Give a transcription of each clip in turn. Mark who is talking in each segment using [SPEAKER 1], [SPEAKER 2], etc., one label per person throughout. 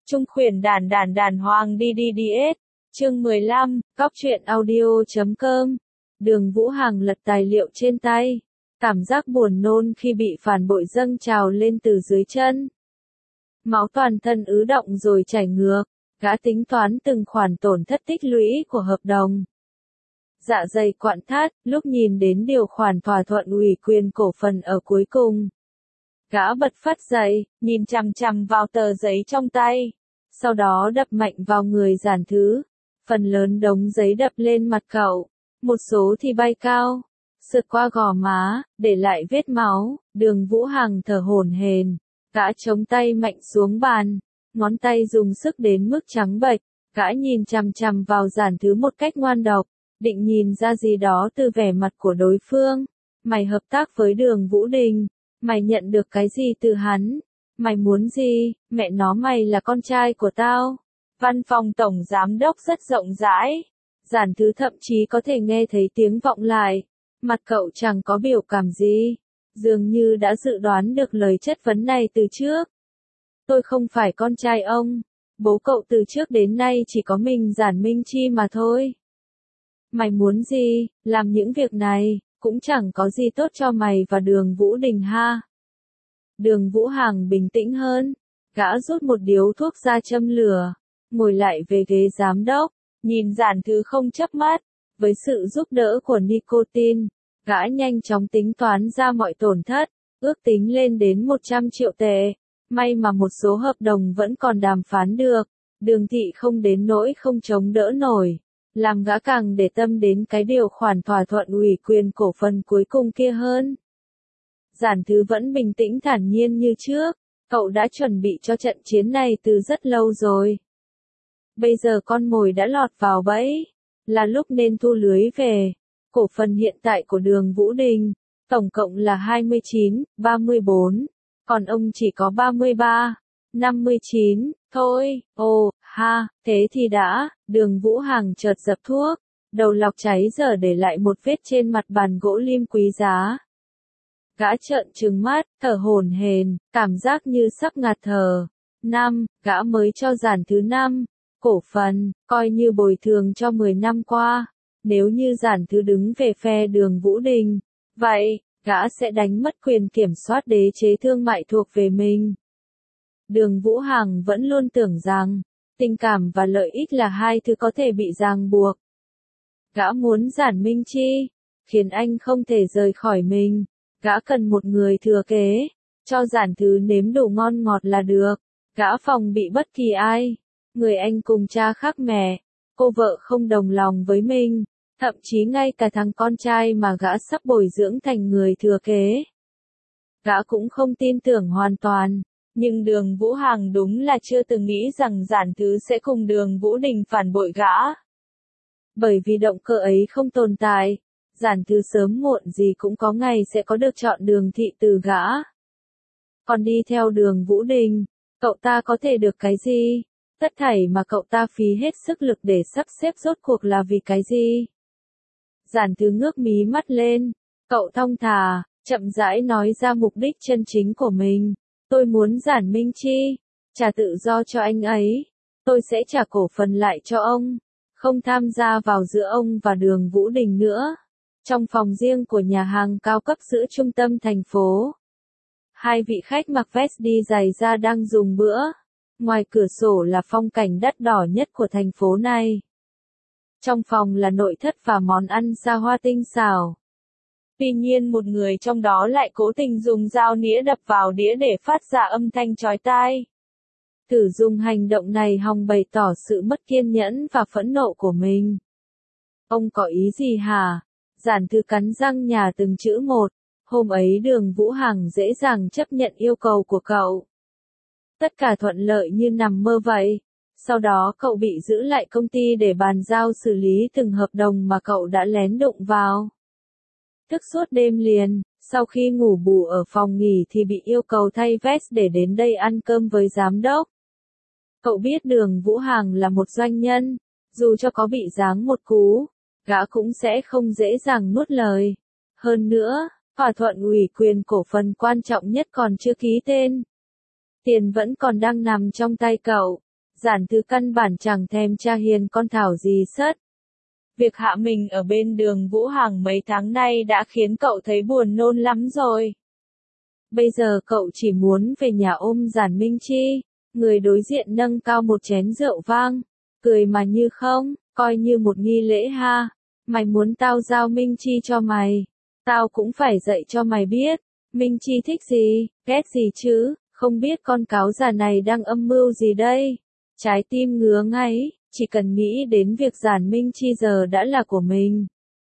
[SPEAKER 1] Trung khuyển đàn đàn đàn hoàng đi đi đi ết. Chương 15, Cóc truyện audio.com. Đường Vũ Hằng lật tài liệu trên tay. Cảm giác buồn nôn khi bị phản bội dâng trào lên từ dưới chân. Máu toàn thân ứ động rồi chảy ngược. Gã tính toán từng khoản tổn thất tích lũy của hợp đồng. Dạ dày quặn thắt, lúc nhìn đến điều khoản thỏa thuận ủy quyền cổ phần ở cuối cùng. Gã bật phát dậy, nhìn chằm chằm vào tờ giấy trong tay. Sau đó đập mạnh vào người Giản Thứ. Phần lớn đống giấy đập lên mặt cậu. Một số thì bay cao, sượt qua gò má, để lại vết máu. Đường Vũ Hằng thở hổn hển. Gã chống tay mạnh xuống bàn. Ngón tay dùng sức đến mức trắng bệch. Gã nhìn chằm chằm vào Giản Thứ một cách ngoan độc. Định nhìn ra gì đó từ vẻ mặt của đối phương. Mày hợp tác với Đường Vũ Đình. Mày nhận được cái gì từ hắn? Mày muốn gì? Mẹ nó, mày là con trai của tao. Văn phòng tổng giám đốc rất rộng rãi. Giản Thứ thậm chí có thể nghe thấy tiếng vọng lại. Mặt cậu chẳng có biểu cảm gì. Dường như đã dự đoán được lời chất vấn này từ trước. Tôi không phải con trai ông. Bố cậu từ trước đến nay chỉ có mình Giản Minh Chi mà thôi. Mày muốn gì? Làm những việc này cũng chẳng có gì tốt cho mày và Đường Vũ Đình ha. Đường Vũ Hằng bình tĩnh hơn. Gã rút một điếu thuốc ra châm lửa. Ngồi lại về ghế giám đốc. Nhìn Giản Thứ không chớp mắt. Với sự giúp đỡ của nicotine, gã nhanh chóng tính toán ra mọi tổn thất. Ước tính lên đến 100 triệu tệ. May mà một số hợp đồng vẫn còn đàm phán được. Đường Thị không đến nỗi không chống đỡ nổi. Làm gã càng để tâm đến cái điều khoản thỏa thuận ủy quyền cổ phần cuối cùng kia hơn. Giản Thứ vẫn bình tĩnh thản nhiên như trước. Cậu đã chuẩn bị cho trận chiến này từ rất lâu rồi. Bây giờ con mồi đã lọt vào bẫy. Là lúc nên thu lưới về. Cổ phần hiện tại của Đường Vũ Đình, tổng cộng là 29, 34. Còn ông chỉ có 33, 59. Thôi, ồ, ha, thế thì đã. Đường Vũ Hằng chợt dập thuốc. Đầu lọc cháy giờ để lại một vết trên mặt bàn gỗ lim quý giá. Gã trợn trừng mắt, thở hổn hển, cảm giác như sắp ngạt thở. Gã mới cho Giản Thứ 5 cổ phần, coi như bồi thường cho 10 năm qua. Nếu như Giản Thứ đứng về phe Đường Vũ Đình, vậy, gã sẽ đánh mất quyền kiểm soát đế chế thương mại thuộc về mình. Đường Vũ Hằng vẫn luôn tưởng rằng, tình cảm và lợi ích là hai thứ có thể bị ràng buộc. Gã muốn Giản Minh Chi, khiến anh không thể rời khỏi mình. Gã cần một người thừa kế, cho Giản Thứ nếm đủ ngon ngọt là được. Gã phòng bị bất kỳ ai. Người anh cùng cha khác mẹ, cô vợ không đồng lòng với mình, thậm chí ngay cả thằng con trai mà gã sắp bồi dưỡng thành người thừa kế. Gã cũng không tin tưởng hoàn toàn, nhưng Đường Vũ Hằng đúng là chưa từng nghĩ rằng Giản Thứ sẽ cùng Đường Vũ Đình phản bội gã. Bởi vì động cơ ấy không tồn tại, Giản Thứ sớm muộn gì cũng có ngày sẽ có được chọn Đường Thị từ gã. Còn đi theo Đường Vũ Đình, cậu ta có thể được cái gì? Tất thảy mà cậu ta phí hết sức lực để sắp xếp rốt cuộc là vì cái gì? Giản Thứ ngước mí mắt lên. Cậu thong thả, chậm rãi nói ra mục đích chân chính của mình. Tôi muốn Giản Minh Chi, trả tự do cho anh ấy. Tôi sẽ trả cổ phần lại cho ông. Không tham gia vào giữa ông và Đường Vũ Đình nữa. Trong phòng riêng của nhà hàng cao cấp giữa trung tâm thành phố. Hai vị khách mặc vest đi giày da đang dùng bữa. Ngoài cửa sổ là phong cảnh đắt đỏ nhất của thành phố này. Trong phòng là nội thất và món ăn xa hoa tinh xảo. Tuy nhiên một người trong đó lại cố tình dùng dao nĩa đập vào đĩa để phát ra âm thanh chói tai. Thử dùng hành động này hòng bày tỏ sự mất kiên nhẫn và phẫn nộ của mình. Ông có ý gì hả? Giản Thứ cắn răng nhả từng chữ một. Hôm ấy Đường Vũ Hằng dễ dàng chấp nhận yêu cầu của cậu. Tất cả thuận lợi như nằm mơ vậy. Sau đó cậu bị giữ lại công ty để bàn giao xử lý từng hợp đồng mà cậu đã lén đụng vào. Thức suốt đêm liền, sau khi ngủ bù ở phòng nghỉ thì bị yêu cầu thay vest để đến đây ăn cơm với giám đốc. Cậu biết Đường Vũ Hằng là một doanh nhân, dù cho có bị giáng một cú, gã cũng sẽ không dễ dàng nuốt lời. Hơn nữa, thỏa thuận ủy quyền cổ phần quan trọng nhất còn chưa ký tên. Tiền vẫn còn đang nằm trong tay cậu. Giản Thứ căn bản chẳng thèm tra hiền con thảo gì sất. Việc hạ mình ở bên Đường Vũ Hằng mấy tháng nay đã khiến cậu thấy buồn nôn lắm rồi. Bây giờ cậu chỉ muốn về nhà ôm Giản Minh Chi, người đối diện nâng cao một chén rượu vang, cười mà như không, coi như một nghi lễ ha. Mày muốn tao giao Minh Chi cho mày, tao cũng phải dạy cho mày biết, Minh Chi thích gì, ghét gì chứ, không biết con cáo già này đang âm mưu gì đây. Trái tim ngứa ngáy, chỉ cần nghĩ đến việc Giản Minh Chi giờ đã là của mình.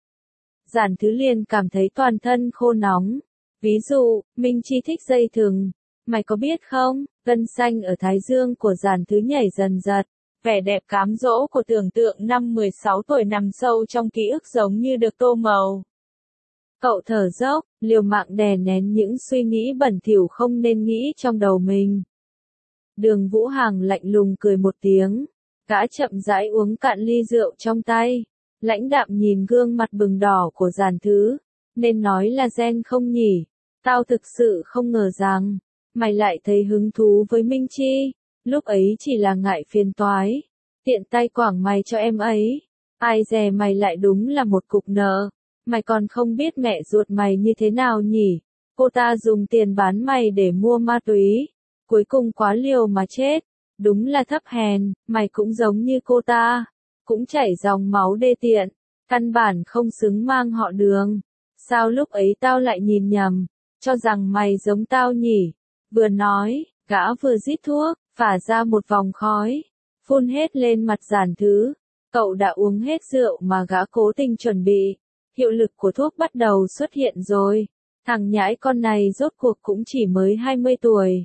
[SPEAKER 1] Giản Thứ liền cảm thấy toàn thân khô nóng. Ví dụ, Minh Chi thích dây thừng. Mày có biết không, gân xanh ở thái dương của Giản Thứ nhảy dần dật. Vẻ đẹp cám dỗ của tưởng tượng năm 16 tuổi nằm sâu trong ký ức giống như được tô màu. Cậu thở dốc, liều mạng đè nén những suy nghĩ bẩn thỉu không nên nghĩ trong đầu mình. Đường Vũ Hằng lạnh lùng cười một tiếng. Gã chậm rãi uống cạn ly rượu trong tay. Lãnh đạm nhìn gương mặt bừng đỏ của Giản Thứ. Nên nói là gen không nhỉ? Tao thực sự không ngờ rằng, mày lại thấy hứng thú với Minh Chi. Lúc ấy chỉ là ngại phiền toái. Tiện tay quảng mày cho em ấy. Ai dè mày lại đúng là một cục nợ. Mày còn không biết mẹ ruột mày như thế nào nhỉ? Cô ta dùng tiền bán mày để mua ma túy. Cuối cùng quá liều mà chết. Đúng là thấp hèn, mày cũng giống như cô ta. Cũng chảy dòng máu đê tiện. Căn bản không xứng mang họ Đường. Sao lúc ấy tao lại nhìn nhầm, cho rằng mày giống tao nhỉ? Vừa nói, gã vừa rít thuốc, phả ra một vòng khói, phun hết lên mặt Giản Thứ. Cậu đã uống hết rượu mà gã cố tình chuẩn bị. Hiệu lực của thuốc bắt đầu xuất hiện rồi. Thằng nhãi con này rốt cuộc cũng chỉ mới 20 tuổi.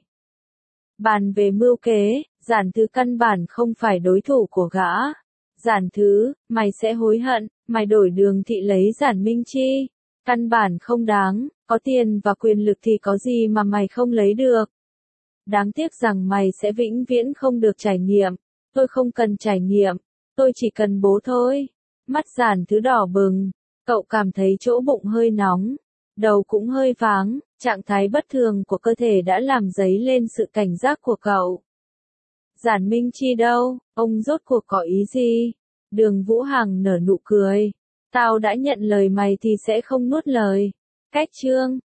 [SPEAKER 1] Bàn về mưu kế, Giản Thứ căn bản không phải đối thủ của gã. Giản Thứ, mày sẽ hối hận, mày đổi Đường Thị lấy Giản Minh Chi. Căn bản không đáng, có tiền và quyền lực thì có gì mà mày không lấy được. Đáng tiếc rằng mày sẽ vĩnh viễn không được trải nghiệm. Tôi không cần trải nghiệm, tôi chỉ cần bố thôi. Mắt Giản Thứ đỏ bừng, cậu cảm thấy chỗ bụng hơi nóng, đầu cũng hơi váng, trạng thái bất thường của cơ thể đã làm dấy lên sự cảnh giác của cậu. Giản Minh Chi đâu, ông rốt cuộc có ý gì? Đường Vũ Hằng nở nụ cười. Tao đã nhận lời mày thì sẽ không nuốt lời. Cách chương